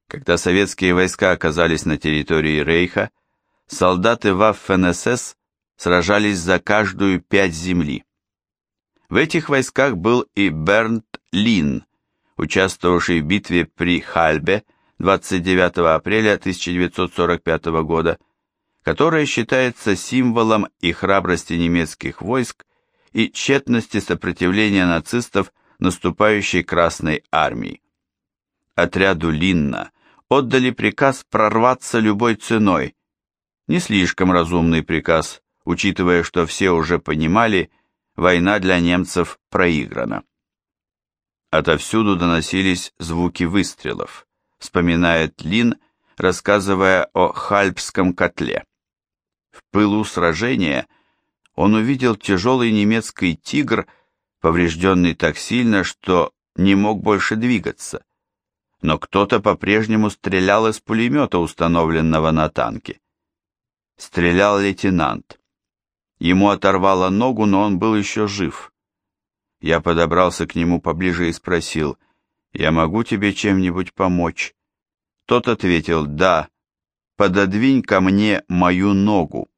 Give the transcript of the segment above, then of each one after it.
Когда советские войска оказались на территории Рейха, солдаты Waffen-СС сражались за каждую пядь земли. В этих войсках был и Бернт Линн, участвовавший в битве при Хальбе 29 апреля 1945 года, которая считается символом и храбрости немецких войск, и тщетности сопротивления нацистов наступающей Красной армии. Отряду Линна отдали приказ прорваться любой ценой, не слишком разумный приказ, учитывая, что все уже понимали, война для немцев проиграна. Отовсюду доносились звуки выстрелов, вспоминает Линн, рассказывая о Хальбском котле. В пылу сражения он увидел тяжелый немецкий «Тигр», поврежденный так сильно, что не мог больше двигаться. Но кто-то по-прежнему стрелял из пулемета, установленного на танке. Стрелял лейтенант. Ему оторвало ногу, но он был еще жив. Я подобрался к нему поближе и спросил: «Я могу тебе чем-нибудь помочь?» Тот ответил: «Да, пододвинь ко мне мою ногу».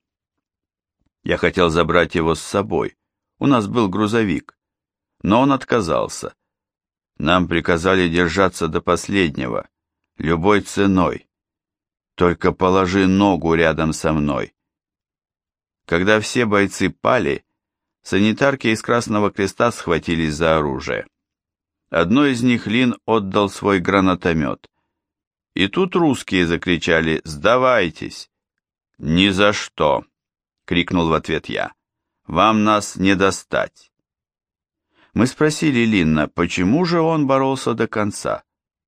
Я хотел забрать его с собой, у нас был грузовик, но он отказался. Нам приказали держаться до последнего, любой ценой. Только положи ногу рядом со мной. Когда все бойцы пали, санитарки из Красного Креста схватились за оружие. Одной из них Линн отдал свой гранатомет. И тут русские закричали: «Сдавайтесь!» «Ни за что!» — крикнул в ответ я. «Вам нас не достать!» Мы спросили Линна, почему же он боролся до конца.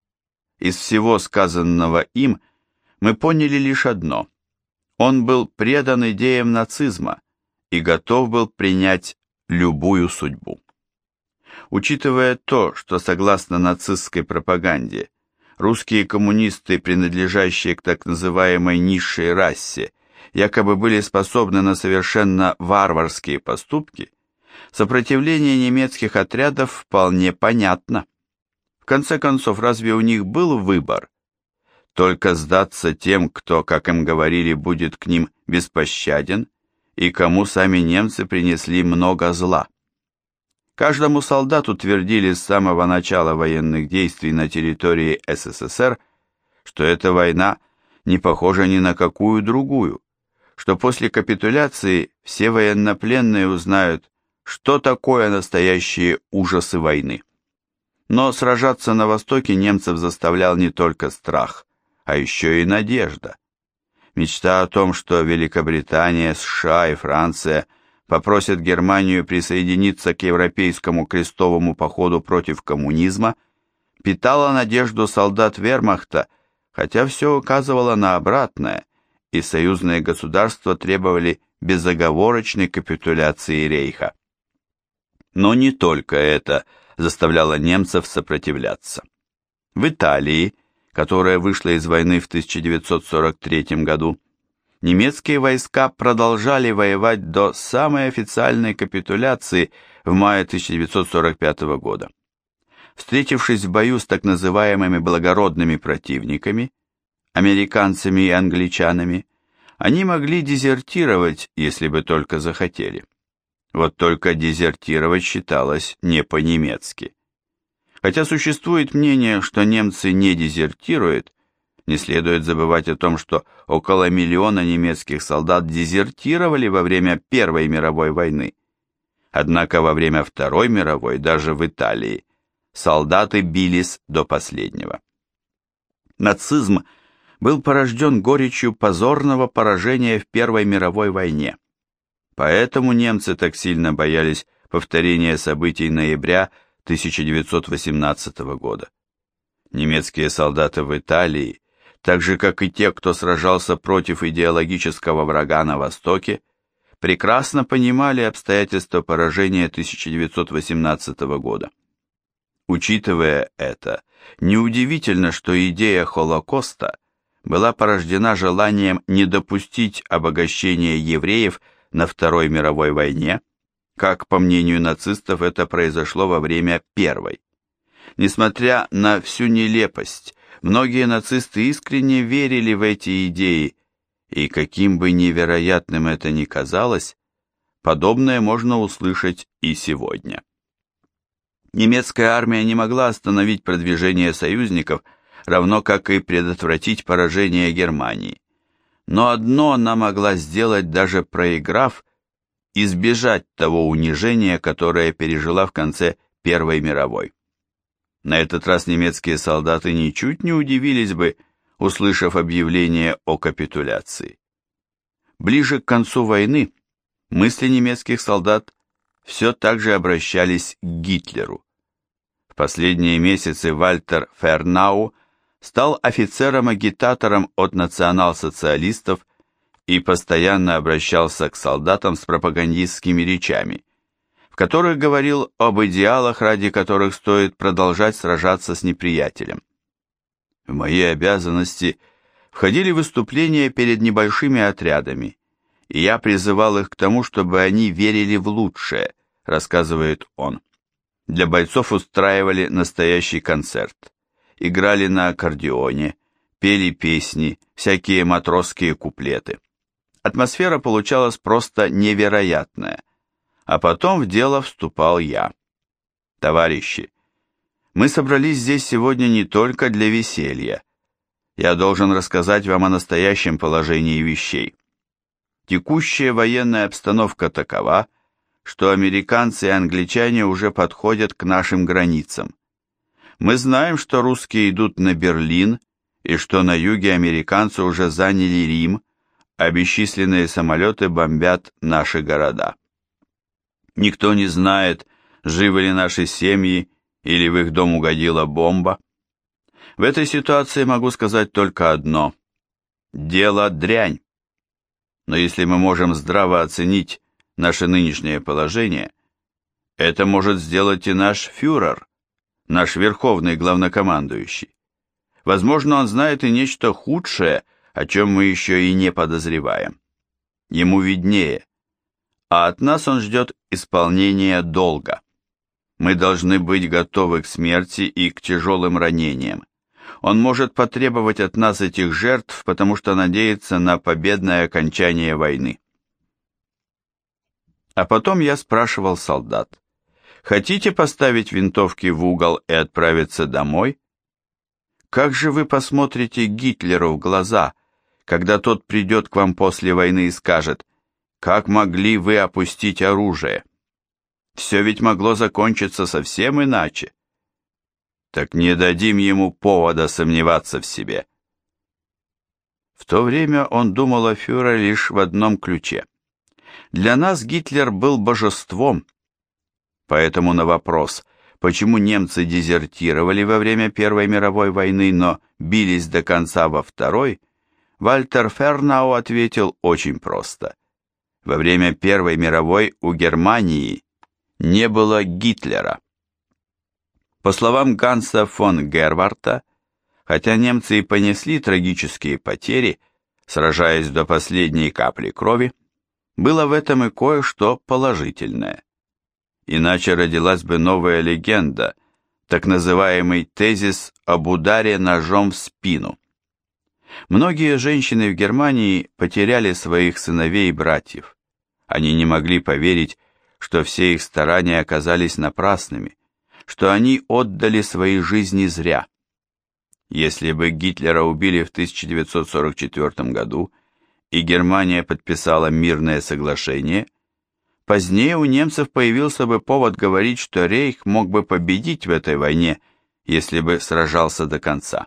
Из всего сказанного им мы поняли лишь одно: он был предан идеям нацизма и готов был принять любую судьбу. Учитывая то, что согласно нацистской пропаганде русские коммунисты, принадлежащие к так называемой низшей расе, якобы были способны на совершенно варварские поступки, сопротивление немецких отрядов вполне понятно. В конце концов, разве у них был выбор? Только сдаться тем, кто, как им говорили, будет к ним беспощаден, и кому сами немцы принесли много зла. Каждому солдату твердили с самого начала военных действий на территории СССР, что эта война не похожа ни на какую другую, что после капитуляции все военнопленные узнают, что такое настоящие ужасы войны. Но сражаться на Востоке немцев заставлял не только страх, а еще и надежда. Мечта о том, что Великобритания, США и Франция попросят Германию присоединиться к европейскому крестовому походу против коммунизма, питала надежду солдат вермахта, хотя все указывало на обратное, и союзные государства требовали безоговорочной капитуляции Рейха. Но не только это заставляло немцев сопротивляться. В Италии, которая вышла из войны в 1943 году, немецкие войска продолжали воевать до самой официальной капитуляции в мае 1945 года. Встретившись в бою с так называемыми благородными противниками, американцами и англичанами, они могли дезертировать, если бы только захотели. Вот только дезертировать считалось не по-немецки. Хотя существует мнение, что немцы не дезертируют, не следует забывать о том, что около 1 миллиона немецких солдат дезертировали во время Первой мировой войны. Однако во время Второй мировой, даже в Италии, солдаты бились до последнего. Нацизм был порожден горечью позорного поражения в Первой мировой войне. Поэтому немцы так сильно боялись повторения событий ноября 1918 года. Немецкие солдаты в Италии, так же как и те, кто сражался против идеологического врага на Востоке, прекрасно понимали обстоятельства поражения 1918 года. Учитывая это, неудивительно, что идея Холокоста была порождена желанием не допустить обогащения евреев на Второй мировой войне, как, по мнению нацистов, это произошло во время Первой. Несмотря на всю нелепость, Многие нацисты искренне верили в эти идеи, и каким бы невероятным это ни казалось, подобное можно услышать и сегодня. Немецкая армия не могла остановить продвижение союзников, равно как и предотвратить поражение Германии. Но одно она могла сделать, даже проиграв, избежать того унижения, которое пережила в конце Первой мировой. На этот раз немецкие солдаты ничуть не удивились бы, услышав объявление о капитуляции. Ближе к концу войны мысли немецких солдат все так же обращались к Гитлеру. В последние месяцы Вальтер Фернау стал офицером-агитатором от национал-социалистов и постоянно обращался к солдатам с пропагандистскими речами, в которых говорил об идеалах, ради которых стоит продолжать сражаться с неприятелем. В мои обязанности входили выступления перед небольшими отрядами, и я призывал их к тому, чтобы они верили в лучшее, рассказывает он. Для бойцов устраивали настоящий концерт, играли на аккордеоне, пели песни, всякие матросские куплеты. Атмосфера получалась просто невероятная, а потом в дело вступал я. Товарищи, мы собрались здесь сегодня не только для веселья. Я должен рассказать вам о настоящем положении вещей. Текущая военная обстановка такова, что американцы и англичане уже подходят к нашим границам. Мы знаем, что русские идут на Берлин, и что на юге американцы уже заняли Рим, а бесчисленные самолеты бомбят наши города. Никто не знает, живы ли наши семьи, или в их дом угодила бомба. В этой ситуации могу сказать только одно. Дело дрянь. Но если мы можем здраво оценить наше нынешнее положение, это может сделать и наш фюрер, наш верховный главнокомандующий. Возможно, он знает и нечто худшее, о чем мы еще и не подозреваем. Ему виднее, а от нас он ждет исполнения долга. Мы должны быть готовы к смерти и к тяжелым ранениям. Он может потребовать от нас этих жертв, потому что надеется на победное окончание войны. А потом я спрашивал солдат: хотите поставить винтовки в угол и отправиться домой? Как же вы посмотрите Гитлеру в глаза, когда тот придет к вам после войны и скажет: как могли вы опустить оружие? Все ведь могло закончиться совсем иначе. Так не дадим ему повода сомневаться в себе. В то время он думал о фюрере лишь в одном ключе. Для нас Гитлер был божеством. Поэтому на вопрос, почему немцы дезертировали во время Первой мировой войны, но бились до конца во Второй, Вальтер Фернау ответил очень просто. Во время Первой мировой у Германии не было Гитлера. По словам Ганса фон Герварта, хотя немцы и понесли трагические потери, сражаясь до последней капли крови, было в этом и кое-что положительное. Иначе родилась бы новая легенда, так называемый тезис об ударе ножом в спину. Многие женщины в Германии потеряли своих сыновей и братьев. Они не могли поверить, что все их старания оказались напрасными, что они отдали свои жизни зря. Если бы Гитлера убили в 1944 году и Германия подписала мирное соглашение, позднее у немцев появился бы повод говорить, что Рейх мог бы победить в этой войне, если бы сражался до конца.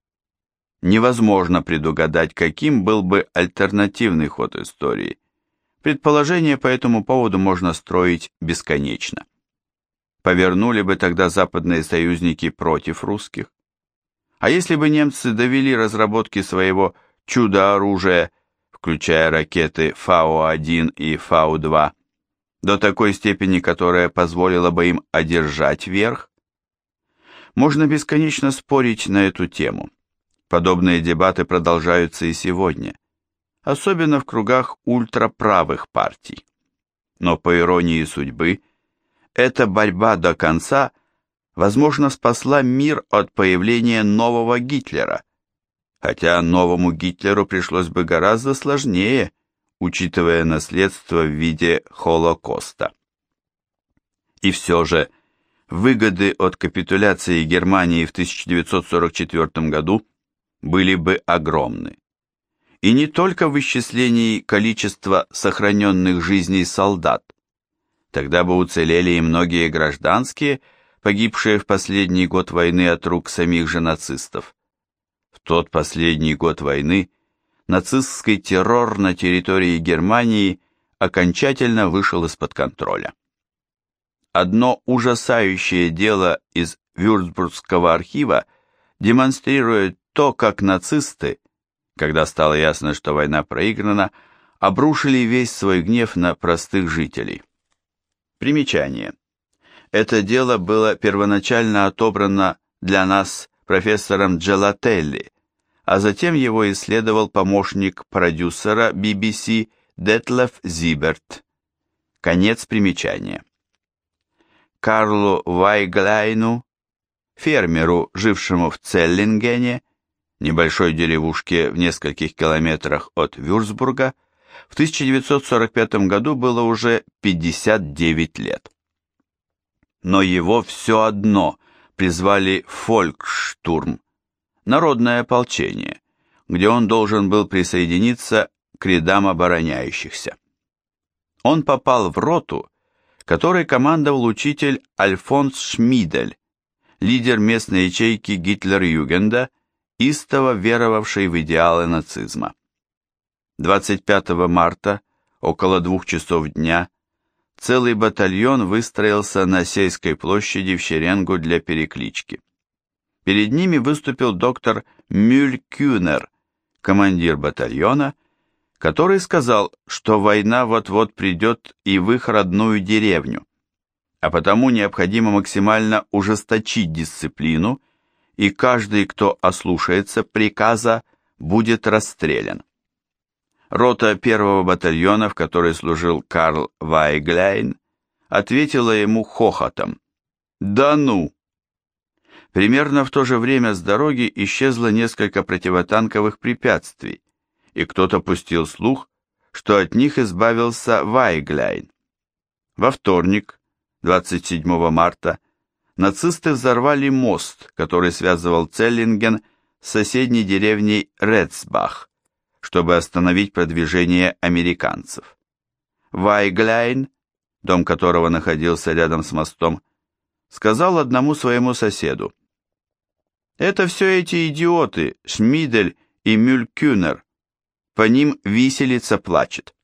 Невозможно предугадать, каким был бы альтернативный ход истории. Предположения по этому поводу можно строить бесконечно. Повернули бы тогда западные союзники против русских? А если бы немцы довели разработки своего чудо-оружия, включая ракеты Фау-1 и Фау-2, до такой степени, которая позволила бы им одержать верх? Можно бесконечно спорить на эту тему. Подобные дебаты продолжаются и сегодня, особенно в кругах ультраправых партий. Но по иронии судьбы, эта борьба до конца возможно, спасла мир от появления нового Гитлера, хотя новому Гитлеру пришлось бы гораздо сложнее, учитывая наследство в виде Холокоста. И все же, выгоды от капитуляции Германии в 1944 году были бы огромны. И не только в исчислении количества сохраненных жизней солдат. Тогда бы уцелели и многие гражданские, погибшие в последний год войны от рук самих же нацистов. В тот последний год войны нацистский террор на территории Германии окончательно вышел из-под контроля. Одно ужасающее дело из Вюрцбургского архива демонстрирует то, как нацисты, когда стало ясно, что война проиграна, обрушили весь свой гнев на простых жителей. Примечание. Это дело было первоначально отобрано для нас профессором Джелателли, а затем его исследовал помощник продюсера BBC Детлеф Зиберт. Конец примечания. Карлу Вайгляйну, фермеру, жившему в Целлингене, небольшой деревушке в нескольких километрах от Вюрцбурга, в 1945 году было уже 59 лет. Но его все одно призвали в фольксштурм, народное ополчение, где он должен был присоединиться к рядам обороняющихся. Он попал в роту, которой командовал учитель Альфонс Шмидель, лидер местной ячейки Гитлер-Югенда, истово веровавший в идеалы нацизма. 25 марта, около 2 часов дня, целый батальон выстроился на Сельской площади в шеренгу для переклички. Перед ними выступил доктор Мюлькюнер, командир батальона, который сказал, что война вот-вот придет и в их родную деревню, а потому необходимо максимально ужесточить дисциплину, и каждый, кто ослушается приказа, будет расстрелян. Рота первого батальона, в которой служил Карл Вайгляйн, ответила ему хохотом. «Да ну!» Примерно в то же время с дороги исчезло несколько противотанковых препятствий, и кто-то пустил слух, что от них избавился Вайгляйн. Во вторник, 27 марта, нацисты взорвали мост, который связывал Целлинген с соседней деревней Рецбах, чтобы остановить продвижение американцев. Вайгляйн, дом которого находился рядом с мостом, сказал одному своему соседу: «Это все эти идиоты, Шмидель и Мюлькюнер, по ним виселица плачет».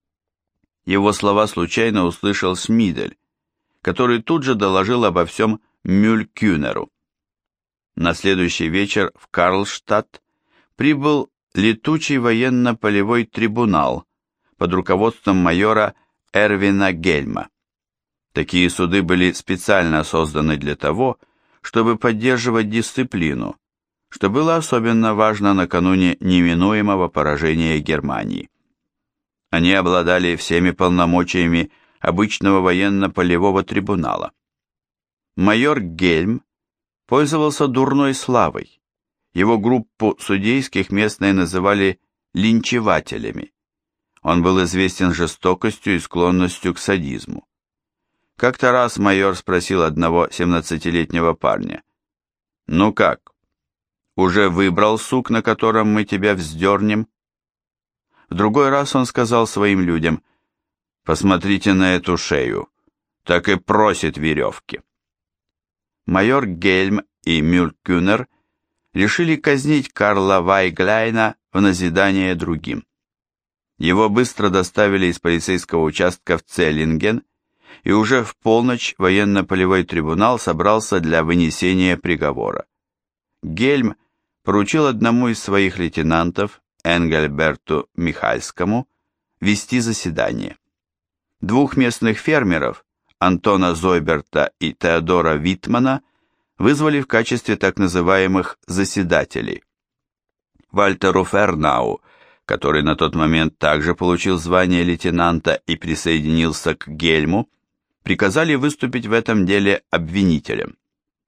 Его слова случайно услышал Шмидель, который тут же доложил обо всем Мюлькюнеру. На следующий вечер в Карлштадт прибыл летучий военно-полевой трибунал под руководством майора Эрвина Гельма. Такие суды были специально созданы для того, чтобы поддерживать дисциплину, что было особенно важно накануне неминуемого поражения Германии. Они обладали всеми полномочиями обычного военно-полевого трибунала. Майор Гельм пользовался дурной славой. Его группу судейских местные называли линчевателями. Он был известен жестокостью и склонностью к садизму. Как-то раз майор спросил одного 17-летнего парня: «Ну как, уже выбрал сук, на котором мы тебя вздернем?» В другой раз он сказал своим людям: «Посмотрите на эту шею, так и просит веревки». Майор Гельм и Мюлькюнер решили казнить Карла Вайгляйна в назидание другим. Его быстро доставили из полицейского участка в Целлинген, и уже в полночь военно-полевой трибунал собрался для вынесения приговора. Гельм поручил одному из своих лейтенантов, Энгельберту Михальскому, вести заседание. Двух местных фермеров, Антона Зойберта и Теодора Витмана, вызвали в качестве так называемых заседателей. Вальтеру Фернау, который на тот момент также получил звание лейтенанта и присоединился к Гельму, приказали выступить в этом деле обвинителем.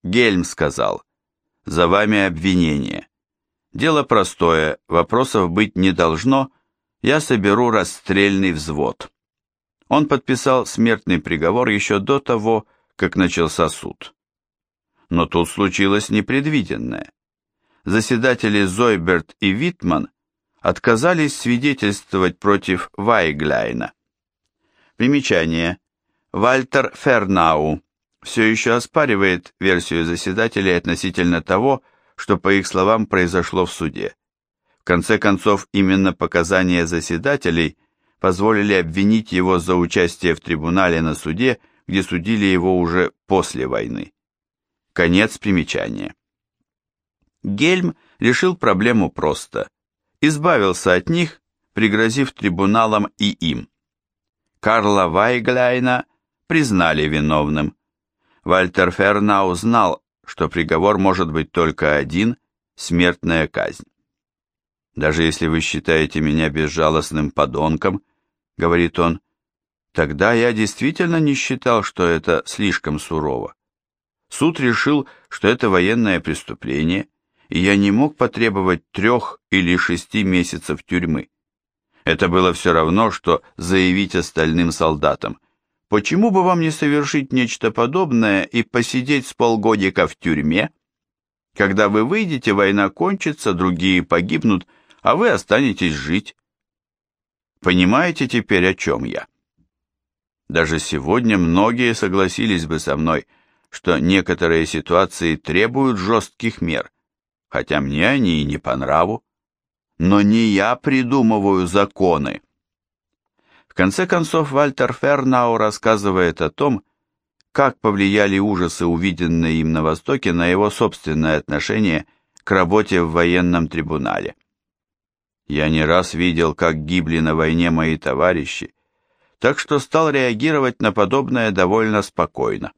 Гельм сказал: «За вами обвинение. Дело простое, вопросов быть не должно, я соберу расстрельный взвод». Он подписал смертный приговор еще до того, как начался суд. Но тут случилось непредвиденное. Заседатели Зойберт и Витман отказались свидетельствовать против Вайгляйна. Примечание. Вальтер Фернау все еще оспаривает версию заседателей относительно того, что, по их словам, произошло в суде. В конце концов, именно показания заседателей позволили обвинить его за участие в трибунале на суде, где судили его уже после войны. Конец примечания. Гельм решил проблему просто. Избавился от них, пригрозив трибуналом и им. Карла Вайгляйна признали виновным. Вальтер Фернау знал, что приговор может быть только один – смертная казнь. «Даже если вы считаете меня безжалостным подонком, – говорит он, – тогда я действительно не считал, что это слишком сурово. Суд решил, что это военное преступление, и я не мог потребовать 3 или 6 месяцев тюрьмы. Это было все равно, что заявить остальным солдатам: почему бы вам не совершить нечто подобное и посидеть с полгодика в тюрьме? Когда вы выйдете, война кончится, другие погибнут, а вы останетесь жить. Понимаете теперь, о чем я? Даже сегодня многие согласились бы со мной, что некоторые ситуации требуют жестких мер, хотя мне они и не по нраву. Но не я придумываю законы. В конце концов, Вальтер Фернау рассказывает о том, как повлияли ужасы, увиденные им на Востоке, на его собственное отношение к работе в военном трибунале. «Я не раз видел, как гибли на войне мои товарищи, так что стал реагировать на подобное довольно спокойно.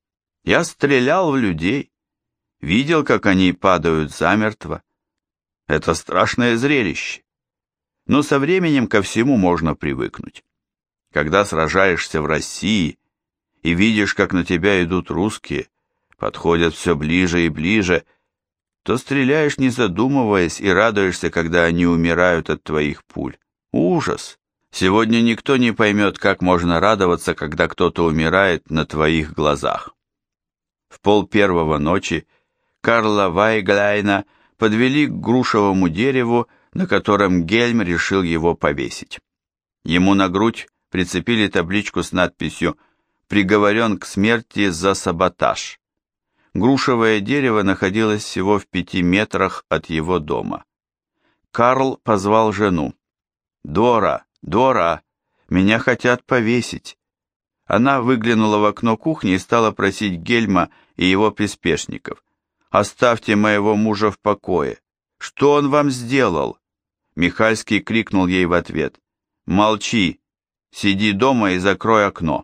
Я стрелял в людей, видел, как они падают замертво. Это страшное зрелище. Но со временем ко всему можно привыкнуть. Когда сражаешься в России и видишь, как на тебя идут русские, подходят все ближе и ближе, то стреляешь, не задумываясь, и радуешься, когда они умирают от твоих пуль. Ужас! Сегодня никто не поймет, как можно радоваться, когда кто-то умирает на твоих глазах. В 12:30 ночи Карла Вайгляйна подвели к грушевому дереву, на котором Гельм решил его повесить. Ему на грудь прицепили табличку с надписью «Приговорен к смерти за саботаж». Грушевое дерево находилось всего в 5 метрах от его дома. Карл позвал жену. «Дора, Дора, меня хотят повесить». Она выглянула в окно кухни и стала просить Гельма и его приспешников: «Оставьте моего мужа в покое. Что он вам сделал?» Михальский крикнул ей в ответ: «Молчи, сиди дома и закрой окно».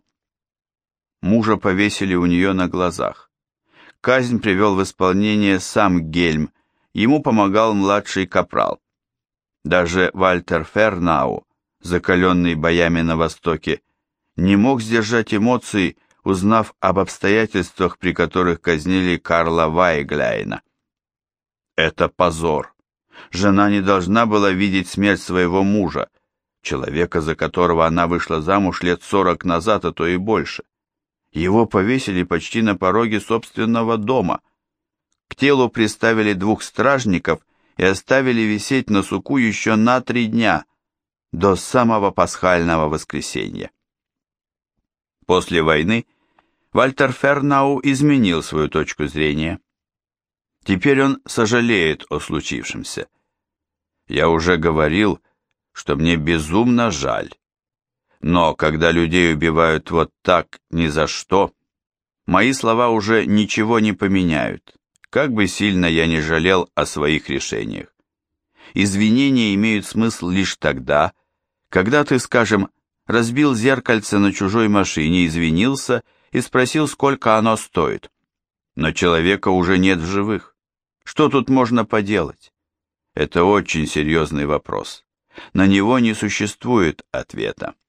Мужа повесили у нее на глазах. Казнь привел в исполнение сам Гельм, ему помогал младший капрал. Даже Вальтер Фернау, закаленный боями на Востоке, не мог сдержать эмоций, узнав об обстоятельствах, при которых казнили Карла Вайгляйна. Это позор. Жена не должна была видеть смерть своего мужа, человека, за которого она вышла замуж лет 40 назад, а то и больше. Его повесили почти на пороге собственного дома. К телу приставили 2 стражников и оставили висеть на суку еще на 3 дня, до самого пасхального воскресенья. После войны Вальтер Фернау изменил свою точку зрения. Теперь он сожалеет о случившемся. «Я уже говорил, что мне безумно жаль. Но когда людей убивают вот так ни за что, мои слова уже ничего не поменяют, как бы сильно я ни жалел о своих решениях. Извинения имеют смысл лишь тогда, когда ты, скажем, разбил зеркальце на чужой машине, извинился и спросил, сколько оно стоит. Но человека уже нет в живых. Что тут можно поделать? Это очень серьезный вопрос. На него не существует ответа.